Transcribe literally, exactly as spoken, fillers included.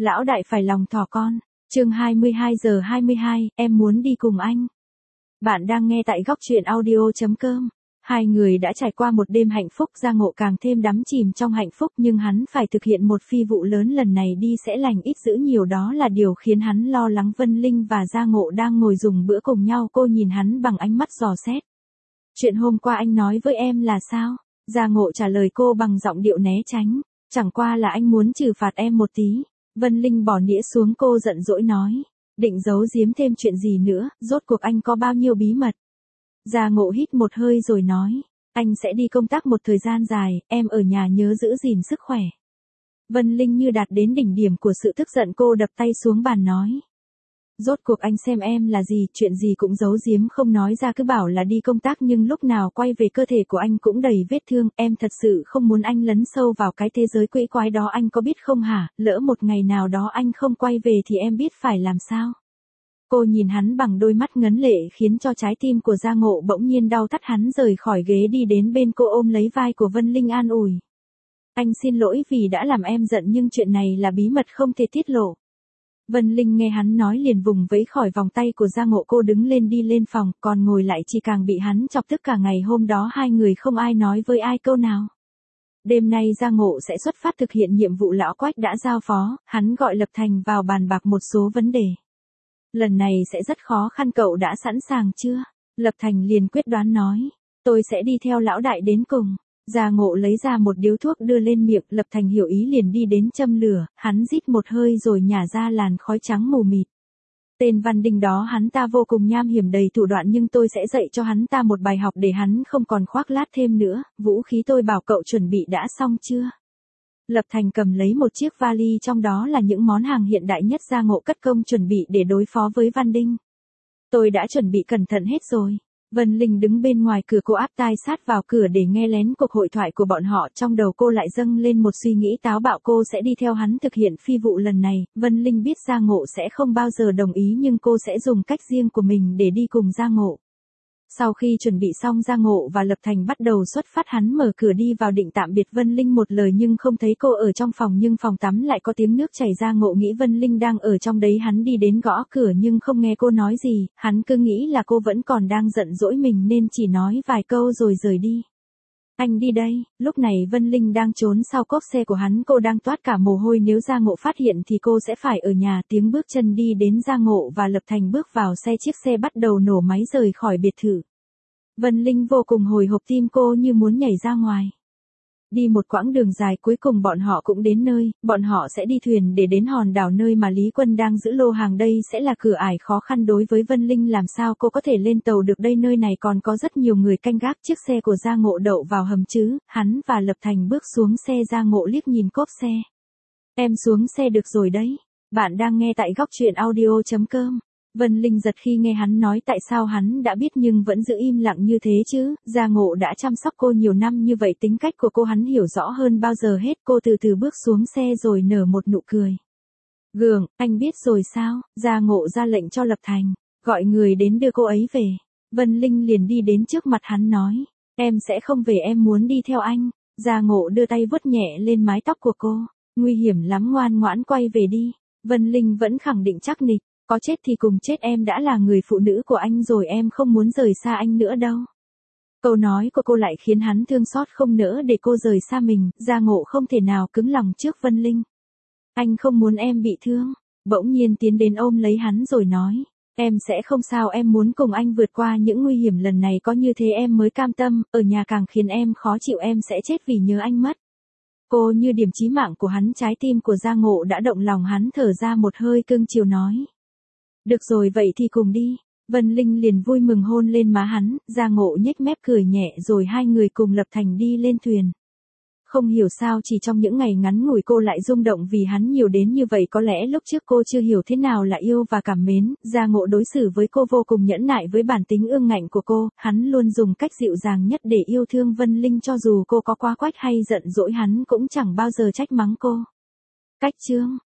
Lão đại phải lòng thỏ con. Chương hai mươi hai giờ hai mươi hai, em muốn đi cùng anh. Bạn đang nghe tại góc truyện audio chấm com. Hai người đã trải qua một đêm hạnh phúc, Gia Ngộ càng thêm đắm chìm trong hạnh phúc, nhưng hắn phải thực hiện một phi vụ lớn, lần này đi sẽ lành ít dữ nhiều, đó là điều khiến hắn lo lắng. Vân Linh và Gia Ngộ đang ngồi dùng bữa cùng nhau, cô nhìn hắn bằng ánh mắt dò xét. Chuyện hôm qua anh nói với em là sao? Gia Ngộ trả lời cô bằng giọng điệu né tránh. Chẳng qua là anh muốn trừ phạt em một tí. Vân Linh bỏ nĩa xuống, cô giận dỗi nói. Định giấu giếm thêm chuyện gì nữa, rốt cuộc anh có bao nhiêu bí mật? Gia Ngộ hít một hơi rồi nói. Anh sẽ đi công tác một thời gian dài, em ở nhà nhớ giữ gìn sức khỏe. Vân Linh như đạt đến đỉnh điểm của sự tức giận, cô đập tay xuống bàn nói. Rốt cuộc anh xem em là gì, chuyện gì cũng giấu giếm không nói ra, cứ bảo là đi công tác nhưng lúc nào quay về cơ thể của anh cũng đầy vết thương, em thật sự không muốn anh lấn sâu vào cái thế giới quỷ quái đó, anh có biết không hả, lỡ một ngày nào đó anh không quay về thì em biết phải làm sao. Cô nhìn hắn bằng đôi mắt ngấn lệ khiến cho trái tim của Gia Ngộ bỗng nhiên đau thắt, hắn rời khỏi ghế đi đến bên cô, ôm lấy vai của Vân Linh an ủi. Anh xin lỗi vì đã làm em giận, nhưng chuyện này là bí mật không thể tiết lộ. Vân Linh nghe hắn nói liền vùng vẫy khỏi vòng tay của Gia Ngộ, cô đứng lên đi lên phòng, còn ngồi lại chỉ càng bị hắn chọc tức. Cả ngày hôm đó hai người không ai nói với ai câu nào. Đêm nay Gia Ngộ sẽ xuất phát thực hiện nhiệm vụ lão Quách đã giao phó, hắn gọi Lập Thành vào bàn bạc một số vấn đề. Lần này sẽ rất khó khăn, cậu đã sẵn sàng chưa? Lập Thành liền quyết đoán nói. Tôi sẽ đi theo lão đại đến cùng. Gia Ngộ lấy ra một điếu thuốc đưa lên miệng, Lập Thành hiểu ý liền đi đến châm lửa, hắn rít một hơi rồi nhả ra làn khói trắng mù mịt. Tên Văn Đình đó hắn ta vô cùng nham hiểm đầy thủ đoạn, nhưng tôi sẽ dạy cho hắn ta một bài học để hắn không còn khoác lác thêm nữa. Vũ khí tôi bảo cậu chuẩn bị đã xong chưa? Lập Thành cầm lấy một chiếc vali, trong đó là những món hàng hiện đại nhất Gia Ngộ cất công chuẩn bị để đối phó với Văn Đinh. Tôi đã chuẩn bị cẩn thận hết rồi. Vân Linh đứng bên ngoài cửa, cô áp tai sát vào cửa để nghe lén cuộc hội thoại của bọn họ, trong đầu cô lại dâng lên một suy nghĩ táo bạo, cô sẽ đi theo hắn thực hiện phi vụ lần này. Vân Linh biết Gia Ngộ sẽ không bao giờ đồng ý, nhưng cô sẽ dùng cách riêng của mình để đi cùng Gia Ngộ. Sau khi chuẩn bị xong, Gia Ngộ và Lập Thành bắt đầu xuất phát, hắn mở cửa đi vào định tạm biệt Vân Linh một lời nhưng không thấy cô ở trong phòng, nhưng phòng tắm lại có tiếng nước chảy. Gia Ngộ nghĩ Vân Linh đang ở trong đấy, hắn đi đến gõ cửa nhưng không nghe cô nói gì, hắn cứ nghĩ là cô vẫn còn đang giận dỗi mình nên chỉ nói vài câu rồi rời đi. Anh đi đây. Lúc này Vân Linh đang trốn sau cốp xe của hắn, cô đang toát cả mồ hôi, nếu Gia Ngộ phát hiện thì cô sẽ phải ở nhà. Tiếng bước chân đi đến, Gia Ngộ và Lập Thành bước vào xe, chiếc xe bắt đầu nổ máy rời khỏi biệt thự. Vân Linh vô cùng hồi hộp, tim cô như muốn nhảy ra ngoài. Đi một quãng đường dài, cuối cùng bọn họ cũng đến nơi, bọn họ sẽ đi thuyền để đến hòn đảo nơi mà Lý Quân đang giữ lô hàng, đây sẽ là cửa ải khó khăn đối với Vân Linh, làm sao cô có thể lên tàu được đây, nơi này còn có rất nhiều người canh gác. Chiếc xe của Gia Ngộ đậu vào hầm chứ, hắn và Lập Thành bước xuống xe, Gia Ngộ liếc nhìn cốp xe. Em xuống xe được rồi đấy. Bạn đang nghe tại góc truyện audio chấm com. Vân Linh giật khi nghe hắn nói tại sao hắn đã biết nhưng vẫn giữ im lặng như thế chứ. Gia Ngộ đã chăm sóc cô nhiều năm như vậy, tính cách của cô hắn hiểu rõ hơn bao giờ hết. Cô từ từ bước xuống xe rồi nở một nụ cười. Gường, anh biết rồi sao? Gia Ngộ ra lệnh cho Lập Thành, gọi người đến đưa cô ấy về. Vân Linh liền đi đến trước mặt hắn nói, em sẽ không về, em muốn đi theo anh. Gia Ngộ đưa tay vuốt nhẹ lên mái tóc của cô. Nguy hiểm lắm, ngoan ngoãn quay về đi. Vân Linh vẫn khẳng định chắc nịch. Có chết thì cùng chết, em đã là người phụ nữ của anh rồi, em không muốn rời xa anh nữa đâu. Câu nói của cô lại khiến hắn thương xót, không nỡ để cô rời xa mình. Gia Ngộ không thể nào cứng lòng trước Vân Linh. Anh không muốn em bị thương. Bỗng nhiên tiến đến ôm lấy hắn rồi nói, em sẽ không sao, em muốn cùng anh vượt qua những nguy hiểm lần này, có như thế em mới cam tâm, ở nhà càng khiến em khó chịu, em sẽ chết vì nhớ anh mất. Cô như điểm chí mạng của hắn, trái tim của Gia Ngộ đã động lòng, hắn thở ra một hơi cưng chiều nói. Được rồi, vậy thì cùng đi. Vân Linh liền vui mừng hôn lên má hắn, Gia Ngộ nhếch mép cười nhẹ rồi hai người cùng Lập Thành đi lên thuyền. Không hiểu sao chỉ trong những ngày ngắn ngủi cô lại rung động vì hắn nhiều đến như vậy, có lẽ lúc trước cô chưa hiểu thế nào là yêu và cảm mến. Gia Ngộ đối xử với cô vô cùng nhẫn nại, với bản tính ương ngạnh của cô, hắn luôn dùng cách dịu dàng nhất để yêu thương Vân Linh, cho dù cô có quá quách hay giận dỗi hắn cũng chẳng bao giờ trách mắng cô. Cách chương